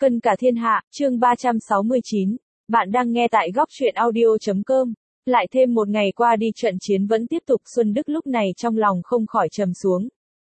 Cân cả thiên hạ, chương 369. Bạn đang nghe tại góc truyện audio.com. Lại thêm một ngày qua đi trận chiến vẫn tiếp tục, Xuân Đức lúc này trong lòng không khỏi trầm xuống.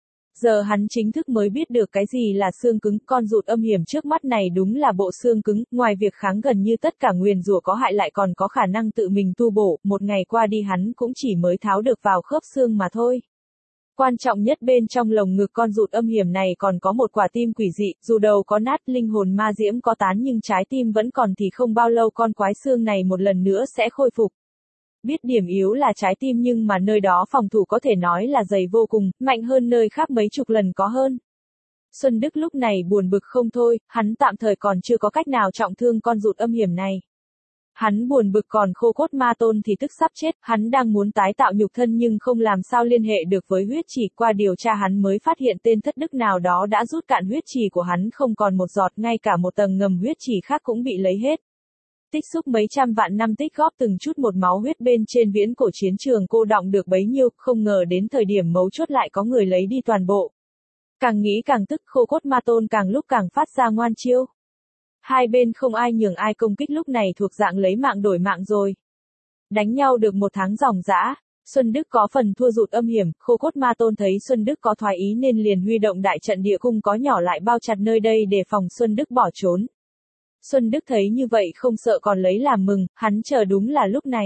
Giờ hắn chính thức mới biết được cái gì là xương cứng, con rụt âm hiểm trước mắt này đúng là bộ xương cứng, ngoài việc kháng gần như tất cả nguyền rủa có hại lại còn có khả năng tự mình tu bổ, một ngày qua đi hắn cũng chỉ mới tháo được vào khớp xương mà thôi. Quan trọng nhất bên trong lồng ngực con rụt âm hiểm này còn có một quả tim quỷ dị, dù đầu có nát, linh hồn ma diễm có tán nhưng trái tim vẫn còn thì không bao lâu con quái xương này một lần nữa sẽ khôi phục. Biết điểm yếu là trái tim nhưng mà nơi đó phòng thủ có thể nói là dày vô cùng, mạnh hơn nơi khác mấy chục lần có hơn. Xuân Đức lúc này buồn bực không thôi, hắn tạm thời còn chưa có cách nào trọng thương con rụt âm hiểm này. Hắn buồn bực còn Khô Cốt Ma Tôn thì tức sắp chết, hắn đang muốn tái tạo nhục thân nhưng không làm sao liên hệ được với huyết chỉ, qua điều tra hắn mới phát hiện tên thất đức nào đó đã rút cạn huyết chỉ của hắn không còn một giọt, ngay cả một tầng ngầm huyết chỉ khác cũng bị lấy hết. Tích xúc mấy trăm vạn năm tích góp từng chút một máu huyết bên trên viễn cổ chiến trường cô đọng được bấy nhiêu, không ngờ đến thời điểm mấu chốt lại có người lấy đi toàn bộ. Càng nghĩ càng tức, Khô Cốt Ma Tôn càng lúc càng phát ra ngoan chiêu. Hai bên không ai nhường ai, công kích lúc này thuộc dạng lấy mạng đổi mạng rồi. Đánh nhau được một tháng ròng rã, Xuân Đức có phần thua rụt âm hiểm, Khô Cốt Ma Tôn thấy Xuân Đức có thoái ý nên liền huy động đại trận địa cung có nhỏ lại bao chặt nơi đây để phòng Xuân Đức bỏ trốn. Xuân Đức thấy như vậy không sợ còn lấy làm mừng, hắn chờ đúng là lúc này.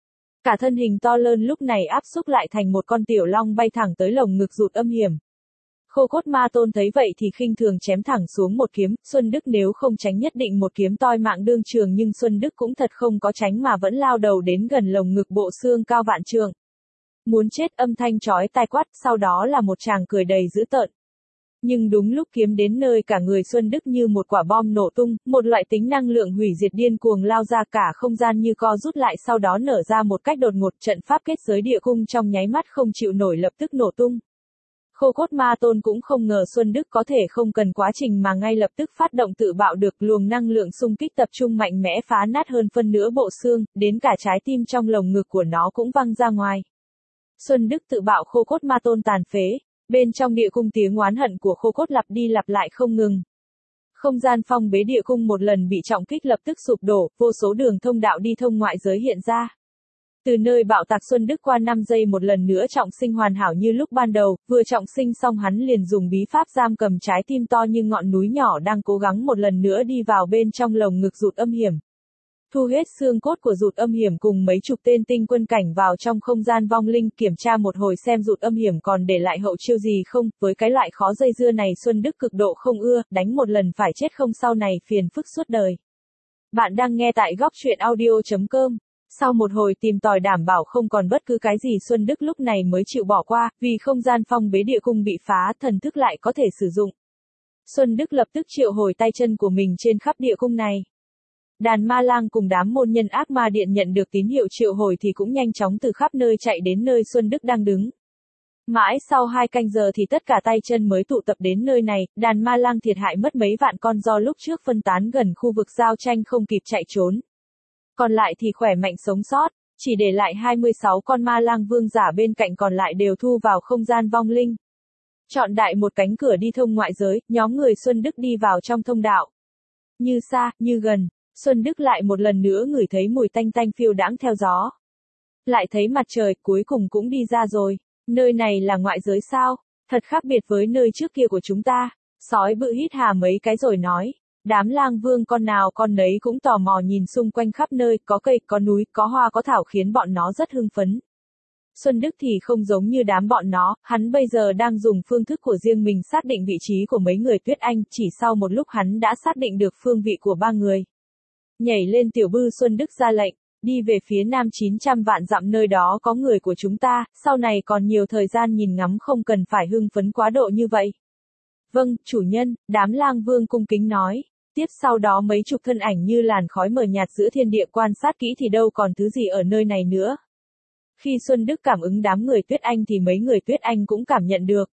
Cả thân hình to lớn lúc này áp xúc lại thành một con tiểu long bay thẳng tới lồng ngực rụt âm hiểm. Khô Cốt Ma Tôn thấy vậy thì khinh thường chém thẳng xuống một kiếm, Xuân Đức nếu không tránh nhất định một kiếm toi mạng đương trường nhưng Xuân Đức cũng thật không có tránh mà vẫn lao đầu đến gần lồng ngực bộ xương cao vạn trượng. Muốn chết, âm thanh chói tai quát, sau đó là một tràng cười đầy dữ tợn. Nhưng đúng lúc kiếm đến nơi cả người Xuân Đức như một quả bom nổ tung, một loại tính năng lượng hủy diệt điên cuồng lao ra, cả không gian như co rút lại sau đó nở ra một cách đột ngột, trận pháp kết giới địa cung trong nháy mắt không chịu nổi lập tức nổ tung. Khô Cốt Ma Tôn cũng không ngờ Xuân Đức có thể không cần quá trình mà ngay lập tức phát động tự bạo được, luồng năng lượng xung kích tập trung mạnh mẽ phá nát hơn phân nửa bộ xương, đến cả trái tim trong lồng ngực của nó cũng văng ra ngoài. Xuân Đức tự bạo Khô Cốt Ma Tôn tàn phế, bên trong địa cung tiếng oán hận của Khô Cốt lặp đi lặp lại không ngừng. Không gian phong bế địa cung một lần bị trọng kích lập tức sụp đổ, vô số đường thông đạo đi thông ngoại giới hiện ra. Từ nơi bạo tạc Xuân Đức qua 5 giây một lần nữa trọng sinh hoàn hảo như lúc ban đầu, vừa trọng sinh xong hắn liền dùng bí pháp giam cầm trái tim to như ngọn núi nhỏ đang cố gắng một lần nữa đi vào bên trong lồng ngực rụt âm hiểm. Thu hết xương cốt của rụt âm hiểm cùng mấy chục tên tinh quân cảnh vào trong không gian vong linh, kiểm tra một hồi xem rụt âm hiểm còn để lại hậu chiêu gì không, với cái loại khó dây dưa này Xuân Đức cực độ không ưa, đánh một lần phải chết không sau này phiền phức suốt đời. Bạn đang nghe tại góc truyện audio.com. Sau một hồi tìm tòi đảm bảo không còn bất cứ cái gì Xuân Đức lúc này mới chịu bỏ qua, vì không gian phong bế địa cung bị phá, thần thức lại có thể sử dụng. Xuân Đức lập tức triệu hồi tay chân của mình trên khắp địa cung này. Đàn ma lang cùng đám môn nhân ác ma điện nhận được tín hiệu triệu hồi thì cũng nhanh chóng từ khắp nơi chạy đến nơi Xuân Đức đang đứng. Mãi sau 2 canh giờ thì tất cả tay chân mới tụ tập đến nơi này, đàn ma lang thiệt hại mất mấy vạn con do lúc trước phân tán gần khu vực giao tranh không kịp chạy trốn. Còn lại thì khỏe mạnh sống sót, chỉ để lại 26 con ma lang vương giả bên cạnh, còn lại đều thu vào không gian vong linh. Chọn đại một cánh cửa đi thông ngoại giới, nhóm người Xuân Đức đi vào trong thông đạo. Như xa, như gần, Xuân Đức lại một lần nữa ngửi thấy mùi tanh tanh phiêu đãng theo gió. Lại thấy mặt trời, cuối cùng cũng đi ra rồi. Nơi này là ngoại giới sao? Thật khác biệt với nơi trước kia của chúng ta. Sói bự hít hà mấy cái rồi nói. Đám lang vương con nào con nấy cũng tò mò nhìn xung quanh khắp nơi, có cây, có núi, có hoa, có thảo khiến bọn nó rất hưng phấn. Xuân Đức thì không giống như đám bọn nó, hắn bây giờ đang dùng phương thức của riêng mình xác định vị trí của mấy người Tuyết Anh, chỉ sau một lúc hắn đã xác định được phương vị của 3 người. Nhảy lên tiểu bư, Xuân Đức ra lệnh, đi về phía nam 900 vạn dặm, nơi đó có người của chúng ta, sau này còn nhiều thời gian nhìn ngắm, không cần phải hưng phấn quá độ như vậy. Vâng, chủ nhân, đám lang vương cung kính nói. Tiếp sau đó mấy chục thân ảnh như làn khói mờ nhạt giữa thiên địa, quan sát kỹ thì đâu còn thứ gì ở nơi này nữa. Khi Xuân Đức cảm ứng đám người Tuyết Anh thì mấy người Tuyết Anh cũng cảm nhận được.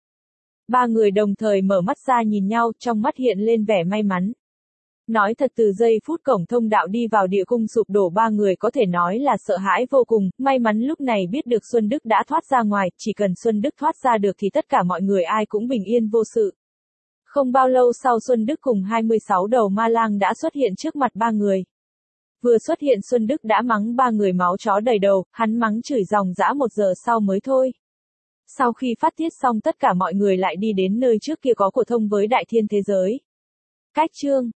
3 người đồng thời mở mắt ra nhìn nhau, trong mắt hiện lên vẻ may mắn. Nói thật, từ giây phút cổng thông đạo đi vào địa cung sụp đổ, 3 người có thể nói là sợ hãi vô cùng, may mắn lúc này biết được Xuân Đức đã thoát ra ngoài, chỉ cần Xuân Đức thoát ra được thì tất cả mọi người ai cũng bình yên vô sự. Không bao lâu sau Xuân Đức cùng 26 đầu ma lang đã xuất hiện trước mặt ba người. Vừa xuất hiện Xuân Đức đã mắng ba người máu chó đầy đầu, hắn mắng chửi ròng rã 1 giờ sau mới thôi. Sau khi phát tiết xong tất cả mọi người lại đi đến nơi trước kia có cổ thông với đại thiên thế giới. Cách chương